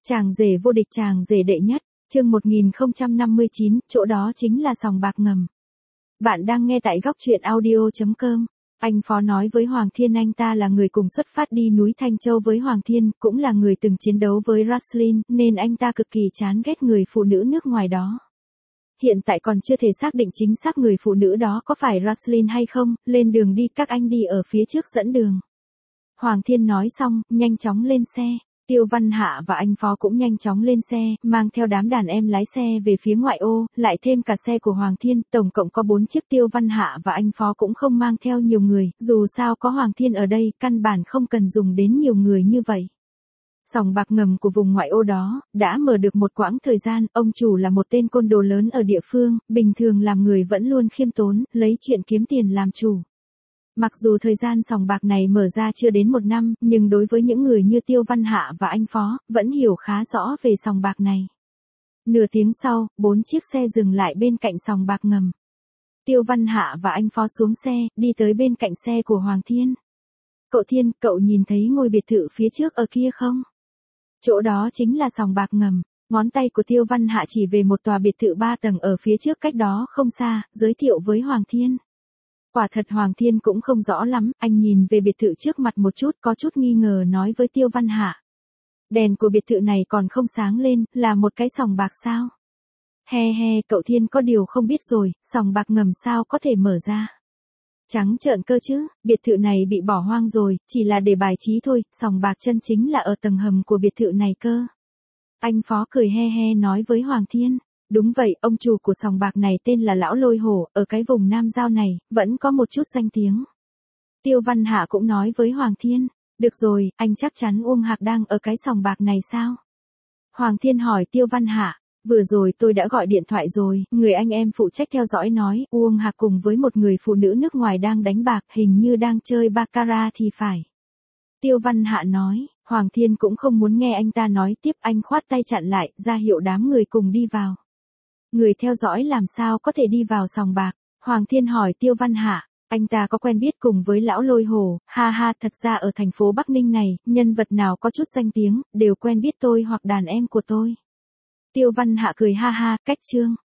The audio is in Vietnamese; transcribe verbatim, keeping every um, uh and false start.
Chàng rể vô địch, chàng rể đệ nhất, chương một nghìn không trăm năm mươi chín, chỗ đó chính là sòng bạc ngầm. Bạn đang nghe tại góc truyện audio chấm com. Anh Phó nói với Hoàng Thiên anh ta là người cùng xuất phát đi núi Thanh Châu với Hoàng Thiên, cũng là người từng chiến đấu với Raslin, nên anh ta cực kỳ chán ghét người phụ nữ nước ngoài đó. Hiện tại còn chưa thể xác định chính xác người phụ nữ đó có phải Raslin hay không, lên đường đi, các anh đi ở phía trước dẫn đường. Hoàng Thiên nói xong, nhanh chóng lên xe. Tiêu Văn Hạ và anh Phó cũng nhanh chóng lên xe, mang theo đám đàn em lái xe về phía ngoại ô, lại thêm cả xe của Hoàng Thiên, tổng cộng có bốn chiếc. Tiêu Văn Hạ và anh Phó cũng không mang theo nhiều người, dù sao có Hoàng Thiên ở đây, căn bản không cần dùng đến nhiều người như vậy. Sòng bạc ngầm của vùng ngoại ô đó, đã mở được một quãng thời gian, ông chủ là một tên côn đồ lớn ở địa phương, bình thường làm người vẫn luôn khiêm tốn, lấy chuyện kiếm tiền làm chủ. Mặc dù thời gian sòng bạc này mở ra chưa đến một năm, nhưng đối với những người như Tiêu Văn Hạ và anh Phó, vẫn hiểu khá rõ về sòng bạc này. Nửa tiếng sau, bốn chiếc xe dừng lại bên cạnh sòng bạc ngầm. Tiêu Văn Hạ và anh Phó xuống xe, đi tới bên cạnh xe của Hoàng Thiên. Cậu Thiên, cậu nhìn thấy ngôi biệt thự phía trước ở kia không? Chỗ đó chính là sòng bạc ngầm. Ngón tay của Tiêu Văn Hạ chỉ về một tòa biệt thự ba tầng ở phía trước cách đó không xa, giới thiệu với Hoàng Thiên. Quả thật Hoàng Thiên cũng không rõ lắm, anh nhìn về biệt thự trước mặt một chút, có chút nghi ngờ nói với Tiêu Văn Hạ. Đèn của biệt thự này còn không sáng lên, là một cái sòng bạc sao? He he, cậu Thiên có điều không biết rồi, sòng bạc ngầm sao có thể mở ra? Trắng trợn cơ chứ, biệt thự này bị bỏ hoang rồi, chỉ là để bài trí thôi, sòng bạc chân chính là ở tầng hầm của biệt thự này cơ. Anh Phó cười he he nói với Hoàng Thiên. Đúng vậy, ông chủ của sòng bạc này tên là Lão Lôi Hổ, ở cái vùng Nam Giao này, vẫn có một chút danh tiếng. Tiêu Văn Hạ cũng nói với Hoàng Thiên, được rồi, anh chắc chắn Uông Hạc đang ở cái sòng bạc này sao? Hoàng Thiên hỏi Tiêu Văn Hạ, vừa rồi tôi đã gọi điện thoại rồi, người anh em phụ trách theo dõi nói, Uông Hạc cùng với một người phụ nữ nước ngoài đang đánh bạc, hình như đang chơi baccarat thì phải. Tiêu Văn Hạ nói, Hoàng Thiên cũng không muốn nghe anh ta nói tiếp, anh khoát tay chặn lại, ra hiệu đám người cùng đi vào. Người theo dõi làm sao có thể đi vào sòng bạc? Hoàng Thiên hỏi Tiêu Văn Hạ, anh ta có quen biết cùng với Lão Lôi Hổ, ha ha, thật ra ở thành phố Bắc Ninh này, nhân vật nào có chút danh tiếng, đều quen biết tôi hoặc đàn em của tôi. Tiêu Văn Hạ cười ha ha, cách trương.